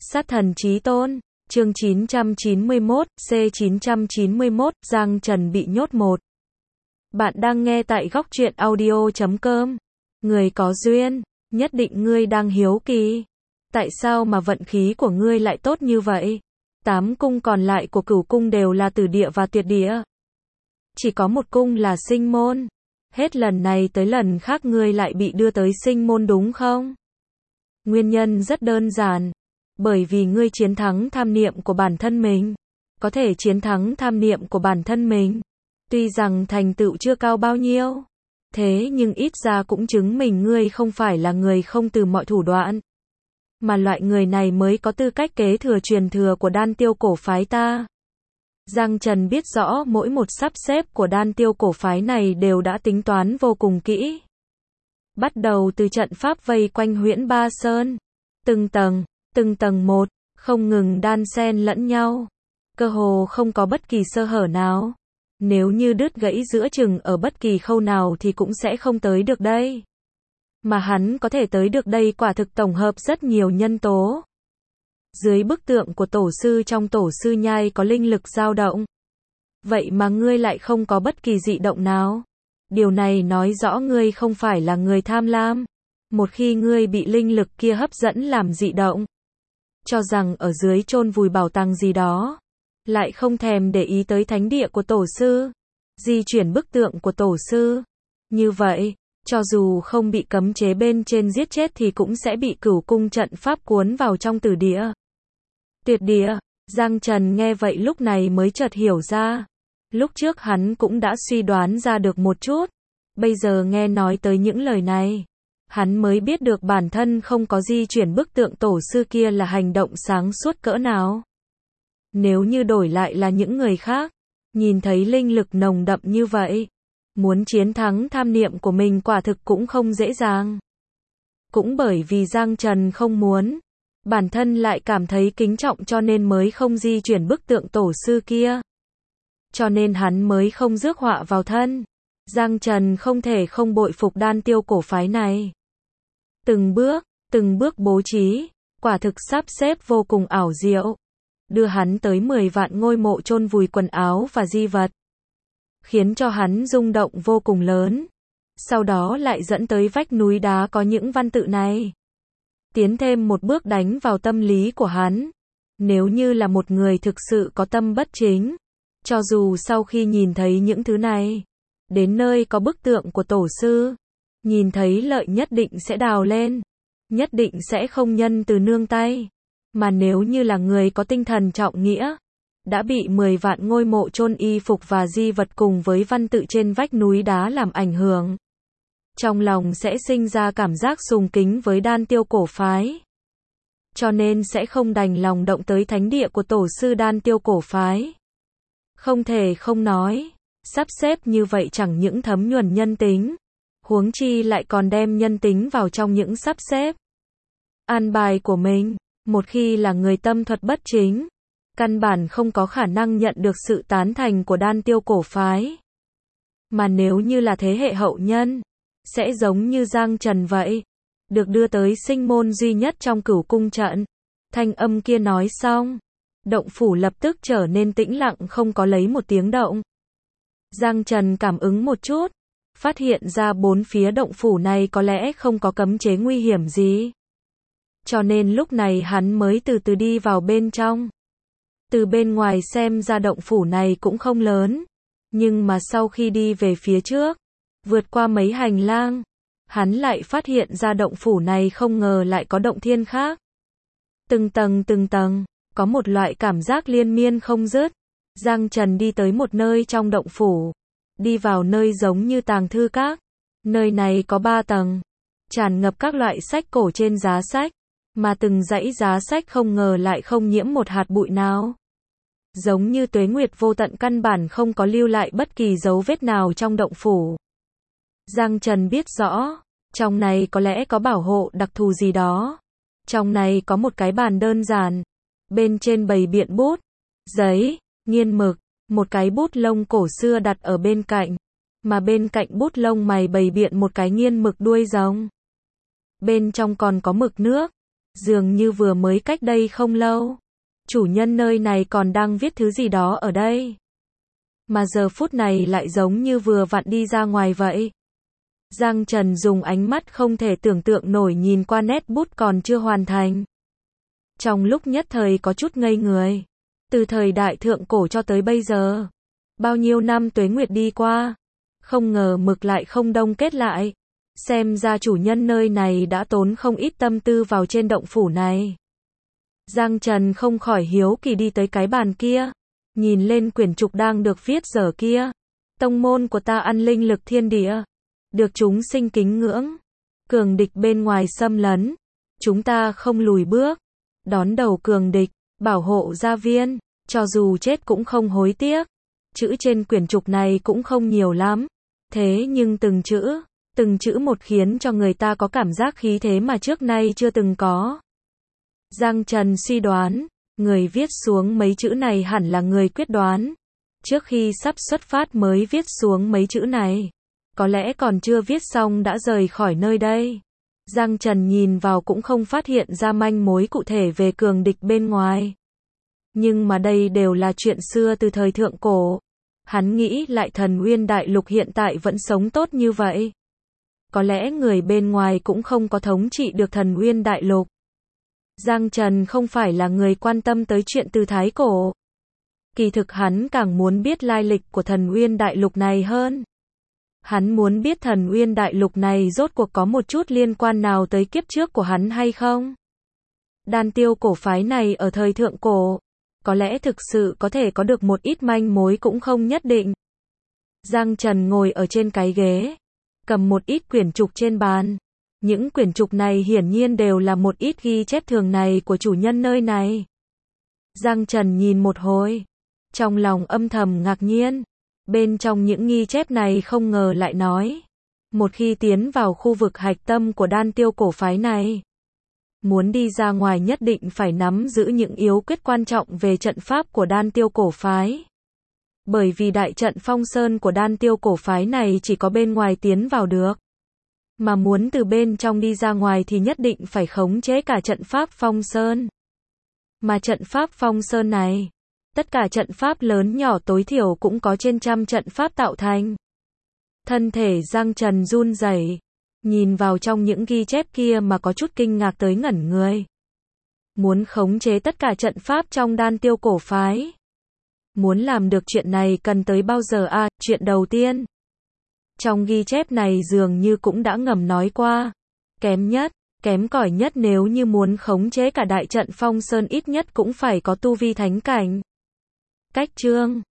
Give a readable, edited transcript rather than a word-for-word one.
Sát thần chí tôn, chương 991, C991, Giang Trần bị nhốt một. Bạn đang nghe tại góc truyện audio.com. Người có duyên, nhất định ngươi đang hiếu kỳ. Tại sao mà vận khí của ngươi lại tốt như vậy? 8 cung còn lại của Cửu cung đều là Tử địa và Tuyệt địa. Chỉ có một cung là Sinh môn. Hết lần này tới lần khác ngươi lại bị đưa tới Sinh môn đúng không? Nguyên nhân rất đơn giản. Bởi vì ngươi chiến thắng tham niệm của bản thân mình. Có thể chiến thắng tham niệm của bản thân mình. Tuy rằng thành tựu chưa cao bao nhiêu. Thế nhưng ít ra cũng chứng minh ngươi không phải là người không từ mọi thủ đoạn. Mà loại người này mới có tư cách kế thừa truyền thừa của Đan Tiêu cổ phái ta. Giang Trần biết rõ mỗi một sắp xếp của Đan Tiêu cổ phái này đều đã tính toán vô cùng kỹ. Bắt đầu từ trận pháp vây quanh Huyễn Ba Sơn. Từng tầng một, không ngừng đan xen lẫn nhau. Cơ hồ không có bất kỳ sơ hở nào. Nếu như đứt gãy giữa chừng ở bất kỳ khâu nào thì cũng sẽ không tới được đây. Mà hắn có thể tới được đây quả thực tổng hợp rất nhiều nhân tố. Dưới bức tượng của tổ sư trong tổ sư nhai có linh lực dao động. Vậy mà ngươi lại không có bất kỳ dị động nào. Điều này nói rõ ngươi không phải là người tham lam. Một khi ngươi bị linh lực kia hấp dẫn làm dị động, cho rằng ở dưới chôn vùi bảo tàng gì đó, lại không thèm để ý tới thánh địa của tổ sư, di chuyển bức tượng của tổ sư. Như vậy, cho dù không bị cấm chế bên trên giết chết thì cũng sẽ bị Cửu cung trận pháp cuốn vào trong Tử địa. Tuyệt địa, Giang Trần nghe vậy lúc này mới chợt hiểu ra. Lúc trước hắn cũng đã suy đoán ra được một chút. Bây giờ nghe nói tới những lời này, hắn mới biết được bản thân không có di chuyển bức tượng tổ sư kia là hành động sáng suốt cỡ nào. Nếu như đổi lại là những người khác, nhìn thấy linh lực nồng đậm như vậy, muốn chiến thắng tham niệm của mình quả thực cũng không dễ dàng. Cũng bởi vì Giang Trần không muốn, bản thân lại cảm thấy kính trọng cho nên mới không di chuyển bức tượng tổ sư kia. Cho nên hắn mới không rước họa vào thân. Giang Trần không thể không bội phục Đan Tiêu cổ phái này. Từng bước bố trí, quả thực sắp xếp vô cùng ảo diệu. Đưa hắn tới 10 vạn ngôi mộ chôn vùi quần áo và di vật. Khiến cho hắn rung động vô cùng lớn. Sau đó lại dẫn tới vách núi đá có những văn tự này. Tiến thêm một bước đánh vào tâm lý của hắn. Nếu như là một người thực sự có tâm bất chính, cho dù sau khi nhìn thấy những thứ này, đến nơi có bức tượng của tổ sư, nhìn thấy lợi nhất định sẽ đào lên, nhất định sẽ không nhân từ nương tay. Mà nếu như là người có tinh thần trọng nghĩa, đã bị 10 vạn ngôi mộ chôn y phục và di vật cùng với văn tự trên vách núi đá làm ảnh hưởng, trong lòng sẽ sinh ra cảm giác sùng kính với Đan Tiêu cổ phái. Cho nên sẽ không đành lòng động tới thánh địa của tổ sư Đan Tiêu cổ phái. Không thể không nói, sắp xếp như vậy chẳng những thấm nhuần nhân tính, huống chi lại còn đem nhân tính vào trong những sắp xếp an bài của mình. Một khi là người tâm thuật bất chính, căn bản không có khả năng nhận được sự tán thành của Đan Tiêu cổ phái. Mà nếu như là thế hệ hậu nhân, sẽ giống như Giang Trần vậy, được đưa tới sinh môn duy nhất trong Cửu cung trận. Thanh âm kia nói xong, động phủ lập tức trở nên tĩnh lặng không có lấy một tiếng động. Giang Trần cảm ứng một chút, phát hiện ra bốn phía động phủ này có lẽ không có cấm chế nguy hiểm gì. Cho nên lúc này hắn mới từ từ đi vào bên trong. Từ bên ngoài xem ra động phủ này cũng không lớn. Nhưng mà sau khi đi về phía trước, vượt qua mấy hành lang, hắn lại phát hiện ra động phủ này không ngờ lại có động thiên khác. Từng tầng, có một loại cảm giác liên miên không dứt. Giang Trần đi tới một nơi trong động phủ. Đi vào nơi giống như tàng thư các. Nơi này có 3 tầng. Tràn ngập các loại sách cổ trên giá sách. Mà từng dãy giá sách không ngờ lại không nhiễm một hạt bụi nào. Giống như tuế nguyệt vô tận căn bản không có lưu lại bất kỳ dấu vết nào trong động phủ. Giang Trần biết rõ, trong này có lẽ có bảo hộ đặc thù gì đó. Trong này có một cái bàn đơn giản. Bên trên bày biện bút, giấy, nghiên mực, một cái bút lông cổ xưa đặt ở bên cạnh. Mà bên cạnh bút lông mày bày biện một cái nghiên mực đuôi rồng. Bên trong còn có mực nước. Dường như vừa mới cách đây không lâu. Chủ nhân nơi này còn đang viết thứ gì đó ở đây. Mà giờ phút này lại giống như vừa vặn đi ra ngoài vậy. Giang Trần dùng ánh mắt không thể tưởng tượng nổi nhìn qua nét bút còn chưa hoàn thành. Trong lúc nhất thời có chút ngây người. Từ thời đại thượng cổ cho tới bây giờ. Bao nhiêu năm tuế nguyệt đi qua. Không ngờ mực lại không đông kết lại. Xem ra chủ nhân nơi này đã tốn không ít tâm tư vào trên động phủ này. Giang Trần không khỏi hiếu kỳ đi tới cái bàn kia. Nhìn lên quyển trục đang được viết dở kia. Tông môn của ta ăn linh lực thiên địa. Được chúng sinh kính ngưỡng. Cường địch bên ngoài xâm lấn. Chúng ta không lùi bước. Đón đầu cường địch. Bảo hộ gia viên. Cho dù chết cũng không hối tiếc. Chữ trên quyển trục này cũng không nhiều lắm. Thế nhưng từng chữ một khiến cho người ta có cảm giác khí thế mà trước nay chưa từng có. Giang Trần suy đoán, người viết xuống mấy chữ này hẳn là người quyết đoán. Trước khi sắp xuất phát mới viết xuống mấy chữ này. Có lẽ còn chưa viết xong đã rời khỏi nơi đây. Giang Trần nhìn vào cũng không phát hiện ra manh mối cụ thể về cường địch bên ngoài. Nhưng mà đây đều là chuyện xưa từ thời thượng cổ. Hắn nghĩ lại Thần Uyên Đại Lục hiện tại vẫn sống tốt như vậy. Có lẽ người bên ngoài cũng không có thống trị được Thần Uyên Đại Lục. Giang Trần không phải là người quan tâm tới chuyện từ thái cổ. Kỳ thực hắn càng muốn biết lai lịch của Thần Uyên Đại Lục này hơn. Hắn muốn biết Thần Uyên Đại Lục này rốt cuộc có một chút liên quan nào tới kiếp trước của hắn hay không. Đan Tiêu cổ phái này ở thời thượng cổ, có lẽ thực sự có thể có được một ít manh mối cũng không nhất định. Giang Trần ngồi ở trên cái ghế, cầm một ít quyển trục trên bàn. Những quyển trục này hiển nhiên đều là một ít ghi chép thường này của chủ nhân nơi này. Giang Trần nhìn một hồi, trong lòng âm thầm ngạc nhiên. Bên trong những ghi chép này không ngờ lại nói, một khi tiến vào khu vực hạch tâm của Đan Tiêu cổ phái này, muốn đi ra ngoài nhất định phải nắm giữ những yếu quyết quan trọng về trận pháp của Đan Tiêu cổ phái. Bởi vì đại trận Phong Sơn của Đan Tiêu cổ phái này chỉ có bên ngoài tiến vào được. Mà muốn từ bên trong đi ra ngoài thì nhất định phải khống chế cả trận pháp Phong Sơn. Mà trận pháp Phong Sơn này, tất cả trận pháp lớn nhỏ tối thiểu cũng có trên trăm trận pháp tạo thành. Thân thể Giang Trần run rẩy, nhìn vào trong những ghi chép kia mà có chút kinh ngạc tới ngẩn người. Muốn khống chế tất cả trận pháp trong Đan Tiêu cổ phái. Muốn làm được chuyện này cần tới bao giờ à? Chuyện đầu tiên, trong ghi chép này dường như cũng đã ngầm nói qua, kém cỏi nhất nếu như muốn khống chế cả đại trận Phong Sơn ít nhất cũng phải có tu vi thánh cảnh. Cách chương